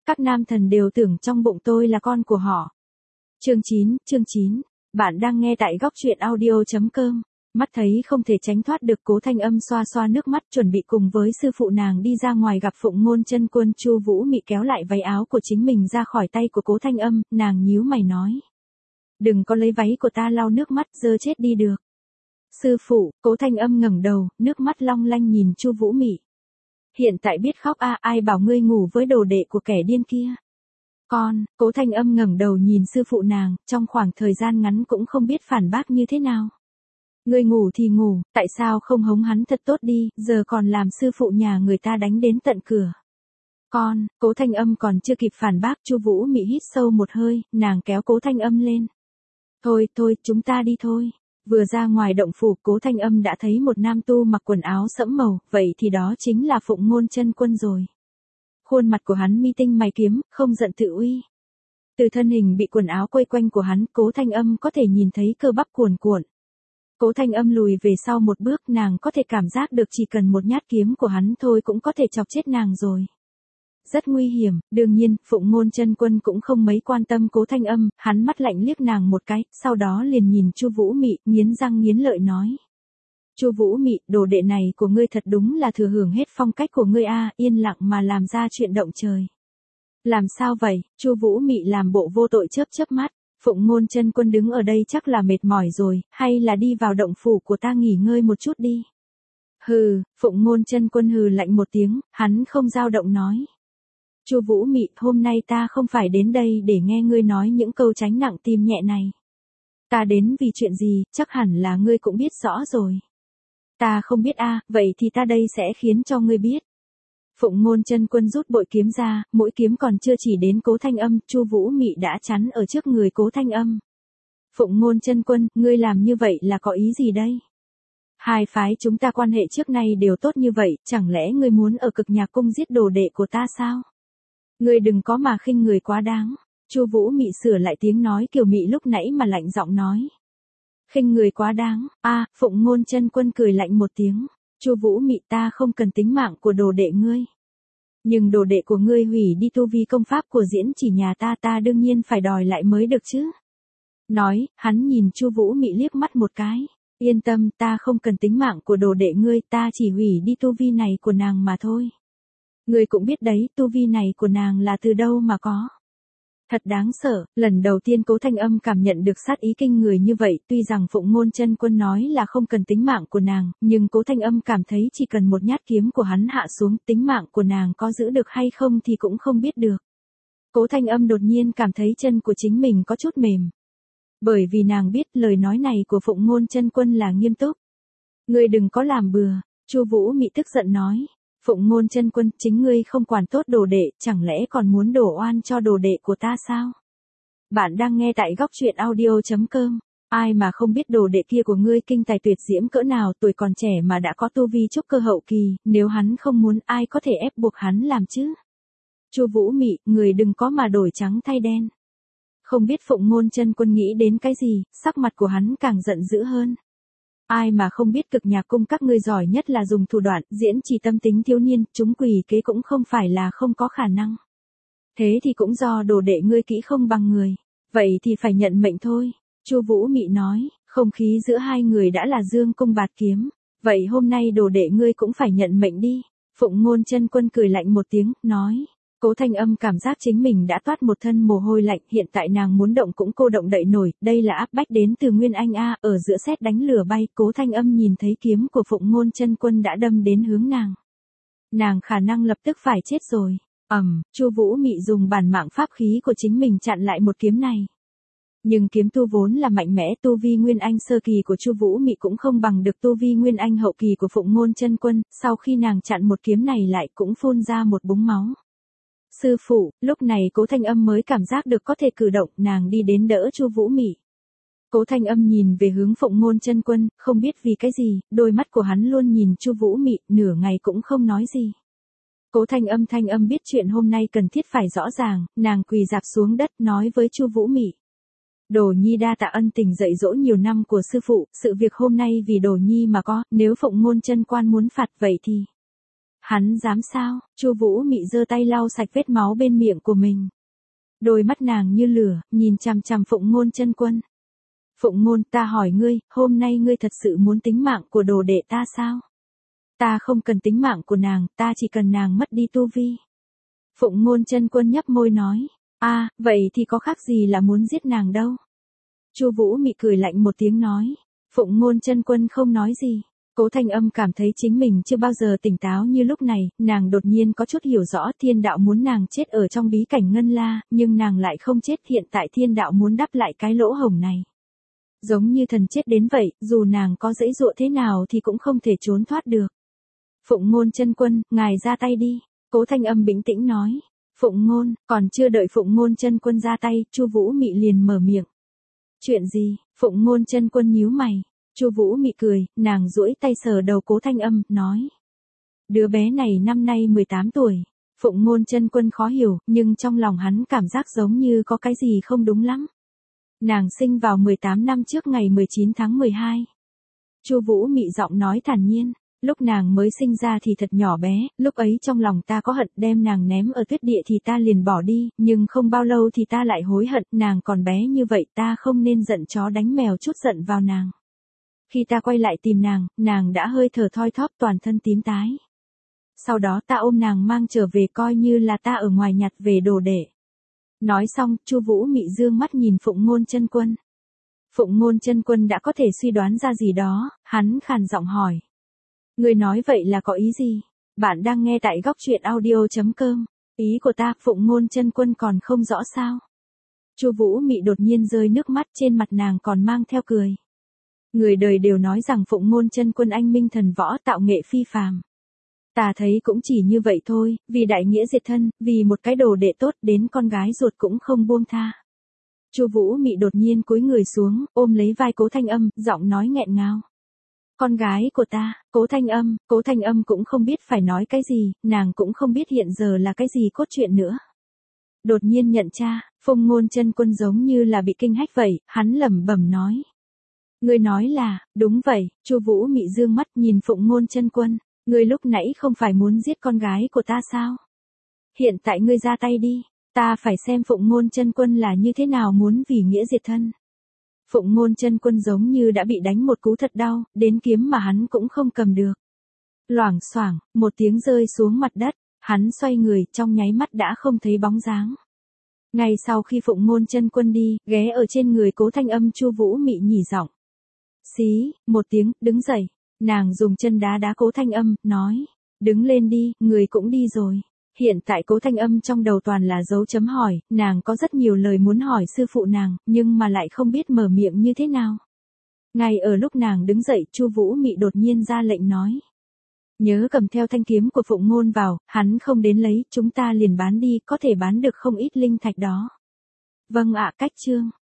Các nam thần đều tưởng trong bụng tôi là con của họ. Chương 9, bạn đang nghe tại góc truyện audio.com. Mắt thấy không thể tránh thoát được, Cố Thanh Âm xoa xoa nước mắt chuẩn bị cùng với sư phụ nàng đi ra ngoài gặp Phụng Ngôn Chân Quân. Chu Vũ Mị kéo lại váy áo của chính mình ra khỏi tay của Cố Thanh Âm, nàng nhíu mày nói. Đừng có lấy váy của ta lau nước mắt, dơ chết đi được. Sư phụ, Cố Thanh Âm ngẩng đầu, nước mắt long lanh nhìn Chu Vũ Mị. Hiện tại biết khóc à, ai bảo ngươi ngủ với đồ đệ của kẻ điên kia. Cố Thanh Âm ngẩng đầu nhìn sư phụ nàng, trong khoảng thời gian ngắn cũng không biết phản bác như thế nào. Ngươi ngủ thì ngủ, tại sao không hống hắn thật tốt đi, giờ còn làm sư phụ nhà người ta đánh đến tận cửa. Cố Thanh Âm còn chưa kịp phản bác, Chu Vũ Mị hít sâu một hơi, nàng kéo Cố Thanh Âm lên. Thôi, chúng ta đi thôi. Vừa ra ngoài động phủ, Cố Thanh Âm đã thấy một nam tu mặc quần áo sẫm màu, vậy thì đó chính là Phụng Ngôn Chân Quân rồi. Khuôn mặt của hắn mi tinh mày kiếm, không giận tự uy. Từ thân hình bị quần áo quây quanh của hắn, Cố Thanh Âm có thể nhìn thấy cơ bắp cuồn cuộn. Cố Thanh Âm lùi về sau một bước, nàng có thể cảm giác được chỉ cần một nhát kiếm của hắn thôi cũng có thể chọc chết nàng rồi. Rất nguy hiểm, đương nhiên, Phụng Ngôn Chân Quân cũng không mấy quan tâm Cố Thanh Âm, hắn mắt lạnh liếc nàng một cái, sau đó liền nhìn Chu Vũ Mị, nghiến răng nghiến lợi nói. Chu Vũ Mị, đồ đệ này của ngươi thật đúng là thừa hưởng hết phong cách của ngươi a, yên lặng mà làm ra chuyện động trời. Làm sao vậy? Chu Vũ Mị làm bộ vô tội chớp mắt. Phụng Ngôn Chân Quân đứng ở đây chắc là mệt mỏi rồi, hay là đi vào động phủ của ta nghỉ ngơi một chút đi. Hừ, Phụng Ngôn Chân Quân hừ lạnh một tiếng, hắn không dao động nói. Chu Vũ Mị, hôm nay ta không phải đến đây để nghe ngươi nói những câu tránh nặng tim nhẹ này. Ta đến vì chuyện gì, chắc hẳn là ngươi cũng biết rõ rồi. Ta không biết a, vậy thì ta đây sẽ khiến cho ngươi biết. Phụng Ngôn Chân Quân rút bội kiếm ra, mũi kiếm còn chưa chỉ đến Cố Thanh Âm, Chu Vũ Mị đã chắn ở trước người Cố Thanh Âm. Phụng Ngôn Chân Quân, ngươi làm như vậy là có ý gì đây? Hai phái chúng ta quan hệ trước nay đều tốt như vậy, chẳng lẽ ngươi muốn ở Cực Nhạc Cung giết đồ đệ của ta sao? Ngươi đừng có mà khinh người quá đáng. Chu Vũ Mị sửa lại tiếng nói kiều mị lúc nãy mà lạnh giọng nói. Khinh người quá đáng, Phụng Ngôn Chân Quân cười lạnh một tiếng. Chu Vũ Mị, ta không cần tính mạng của đồ đệ ngươi. Nhưng đồ đệ của ngươi hủy đi tu vi công pháp của Diễn Chỉ nhà ta đương nhiên phải đòi lại mới được chứ. Nói, hắn nhìn Chu Vũ Mị liếc mắt một cái. Yên tâm, ta không cần tính mạng của đồ đệ ngươi, ta chỉ hủy đi tu vi này của nàng mà thôi. Ngươi cũng biết đấy, tu vi này của nàng là từ đâu mà có. Thật đáng sợ, lần đầu tiên Cố Thanh Âm cảm nhận được sát ý kinh người như vậy, tuy rằng Phụng Ngôn Chân Quân nói là không cần tính mạng của nàng, nhưng Cố Thanh Âm cảm thấy chỉ cần một nhát kiếm của hắn hạ xuống, tính mạng của nàng có giữ được hay không thì cũng không biết được. Cố Thanh Âm đột nhiên cảm thấy chân của chính mình có chút mềm. Bởi vì nàng biết lời nói này của Phụng Ngôn Chân Quân là nghiêm túc. Ngươi đừng có làm bừa, Chu Vũ Mị tức giận nói. Phụng Ngôn Chân Quân, chính ngươi không quản tốt đồ đệ, chẳng lẽ còn muốn đổ oan cho đồ đệ của ta sao? Bạn đang nghe tại góc truyện audio.com. Ai mà không biết đồ đệ kia của ngươi kinh tài tuyệt diễm cỡ nào, tuổi còn trẻ mà đã có tu vi trúc cơ hậu kỳ, nếu hắn không muốn ai có thể ép buộc hắn làm chứ? Chu Vũ Mị, người đừng có mà đổi trắng thay đen. Không biết Phụng Ngôn Chân Quân nghĩ đến cái gì, sắc mặt của hắn càng giận dữ hơn. Ai mà không biết Cực Nhạc Cung các ngươi giỏi nhất là dùng thủ đoạn, Diễn Chỉ tâm tính thiếu niên, chúng quỷ kế cũng không phải là không có khả năng. Thế thì cũng do đồ đệ ngươi kỹ không bằng người, vậy thì phải nhận mệnh thôi. Chu Vũ Mị nói, không khí giữa hai người đã là dương cung bạt kiếm, vậy hôm nay đồ đệ ngươi cũng phải nhận mệnh đi. Phụng Ngôn Chân Quân cười lạnh một tiếng, nói. Cố Thanh Âm cảm giác chính mình đã toát một thân mồ hôi lạnh, hiện tại nàng muốn động cũng cô động đậy nổi, đây là áp bách đến từ Nguyên Anh a, ở giữa sét đánh lửa bay, Cố Thanh Âm nhìn thấy kiếm của Phụng Ngôn Chân Quân đã đâm đến hướng nàng. Nàng khả năng lập tức phải chết rồi. Chu Vũ Mị dùng bản mạng pháp khí của chính mình chặn lại một kiếm này. Nhưng kiếm tu vốn là mạnh mẽ, tu vi Nguyên Anh sơ kỳ của Chu Vũ Mị cũng không bằng được tu vi Nguyên Anh hậu kỳ của Phụng Ngôn Chân Quân, sau khi nàng chặn một kiếm này lại cũng phun ra một búng máu. Sư phụ, lúc này Cố Thanh Âm mới cảm giác được có thể cử động, nàng đi đến đỡ Chu Vũ Mị. Cố Thanh Âm nhìn về hướng Phụng Ngôn Chân Quân, không biết vì cái gì, đôi mắt của hắn luôn nhìn Chu Vũ Mị, nửa ngày cũng không nói gì. Cố Thanh Âm biết chuyện hôm nay cần thiết phải rõ ràng, nàng quỳ rạp xuống đất nói với Chu Vũ Mị. Đồ Nhi đa tạ ân tình dạy dỗ nhiều năm của sư phụ, sự việc hôm nay vì Đồ Nhi mà có, nếu Phụng Ngôn Chân Quan muốn phạt vậy thì Hắn dám sao? Chu Vũ Mị giơ tay lau sạch vết máu bên miệng của mình. Đôi mắt nàng như lửa, nhìn chằm chằm Phụng Ngôn Chân Quân. Phụng Ngôn, ta hỏi ngươi, hôm nay ngươi thật sự muốn tính mạng của đồ đệ ta sao? Ta không cần tính mạng của nàng, ta chỉ cần nàng mất đi tu vi. Phụng Ngôn Chân Quân nhấp môi nói, vậy thì có khác gì là muốn giết nàng đâu. Chu Vũ Mị cười lạnh một tiếng nói. Phụng Ngôn Chân Quân không nói gì. Cố Thanh Âm cảm thấy chính mình chưa bao giờ tỉnh táo như lúc này, nàng đột nhiên có chút hiểu rõ thiên đạo muốn nàng chết ở trong bí cảnh Ngân La, nhưng nàng lại không chết, hiện tại thiên đạo muốn đắp lại cái lỗ hổng này. Giống như thần chết đến vậy, dù nàng có giãy giụa thế nào thì cũng không thể trốn thoát được. Phụng Ngôn Chân Quân, ngài ra tay đi. Cố Thanh Âm bình tĩnh nói. Phụng Ngôn, còn chưa đợi Phụng Ngôn Chân Quân ra tay, Chu Vũ Mị liền mở miệng. Chuyện gì? Phụng Ngôn Chân Quân nhíu mày. Chu Vũ Mị cười, nàng duỗi tay sờ đầu Cố Thanh Âm, nói. Đứa bé này năm nay 18 tuổi. Phụng Ngôn Chân Quân khó hiểu, nhưng trong lòng hắn cảm giác giống như có cái gì không đúng lắm. Nàng sinh vào 18 năm trước ngày 19 tháng 12. Chu Vũ Mị giọng nói thản nhiên. Lúc nàng mới sinh ra thì thật nhỏ bé, lúc ấy trong lòng ta có hận, đem nàng ném ở tuyết địa thì ta liền bỏ đi, nhưng không bao lâu thì ta lại hối hận, nàng còn bé như vậy ta không nên giận chó đánh mèo chút giận vào nàng. Khi ta quay lại tìm nàng đã hơi thở thoi thóp, toàn thân tím tái. Sau đó ta ôm nàng mang trở về, coi như là ta ở ngoài nhặt về đồ đệ. Nói xong, Chu Vũ Mị dương mắt nhìn Phụng Ngôn Chân Quân. Phụng Ngôn Chân Quân đã có thể suy đoán ra gì đó, hắn khàn giọng hỏi. Người nói vậy là có ý gì? Bạn đang nghe tại góc truyện audio.com. Ý của ta, Phụng Ngôn Chân Quân còn không rõ sao? Chu Vũ Mị đột nhiên rơi nước mắt, trên mặt nàng còn mang theo cười. Người đời đều nói rằng Phụng Ngôn Chân Quân anh minh thần võ, tạo nghệ phi phàm. Ta thấy cũng chỉ như vậy thôi, vì đại nghĩa diệt thân, vì một cái đồ đệ tốt, đến con gái ruột cũng không buông tha. Chu Vũ Mị đột nhiên cúi người xuống, ôm lấy vai Cố Thanh Âm, giọng nói nghẹn ngào. Con gái của ta, Cố Thanh Âm cũng không biết phải nói cái gì, nàng cũng không biết hiện giờ là cái gì cốt truyện nữa. Đột nhiên nhận ra, Phụng Ngôn Chân Quân giống như là bị kinh hách vậy, hắn lẩm bẩm nói. Ngươi nói là, đúng vậy. Chu Vũ Mị dương mắt nhìn Phụng Ngôn Chân Quân, ngươi lúc nãy không phải muốn giết con gái của ta sao? Hiện tại ngươi ra tay đi, ta phải xem Phụng Ngôn Chân Quân là như thế nào muốn vì nghĩa diệt thân. Phụng Ngôn Chân Quân giống như đã bị đánh một cú thật đau, đến kiếm mà hắn cũng không cầm được. Loảng xoảng, một tiếng rơi xuống mặt đất, hắn xoay người, trong nháy mắt đã không thấy bóng dáng. Ngay sau khi Phụng Ngôn Chân Quân đi, ghé ở trên người Cố Thanh Âm, Chu Vũ Mị nhỉ giọng. Xí, một tiếng, đứng dậy. Nàng dùng chân đá đá Cố Thanh Âm, nói. Đứng lên đi, người cũng đi rồi. Hiện tại Cố Thanh Âm trong đầu toàn là dấu chấm hỏi, nàng có rất nhiều lời muốn hỏi sư phụ nàng, nhưng mà lại không biết mở miệng như thế nào. Ngay ở lúc nàng đứng dậy, Chu Vũ Mị đột nhiên ra lệnh nói. Nhớ cầm theo thanh kiếm của Phụng Ngôn vào, hắn không đến lấy, chúng ta liền bán đi, có thể bán được không ít linh thạch đó. Vâng ạ, cách chương.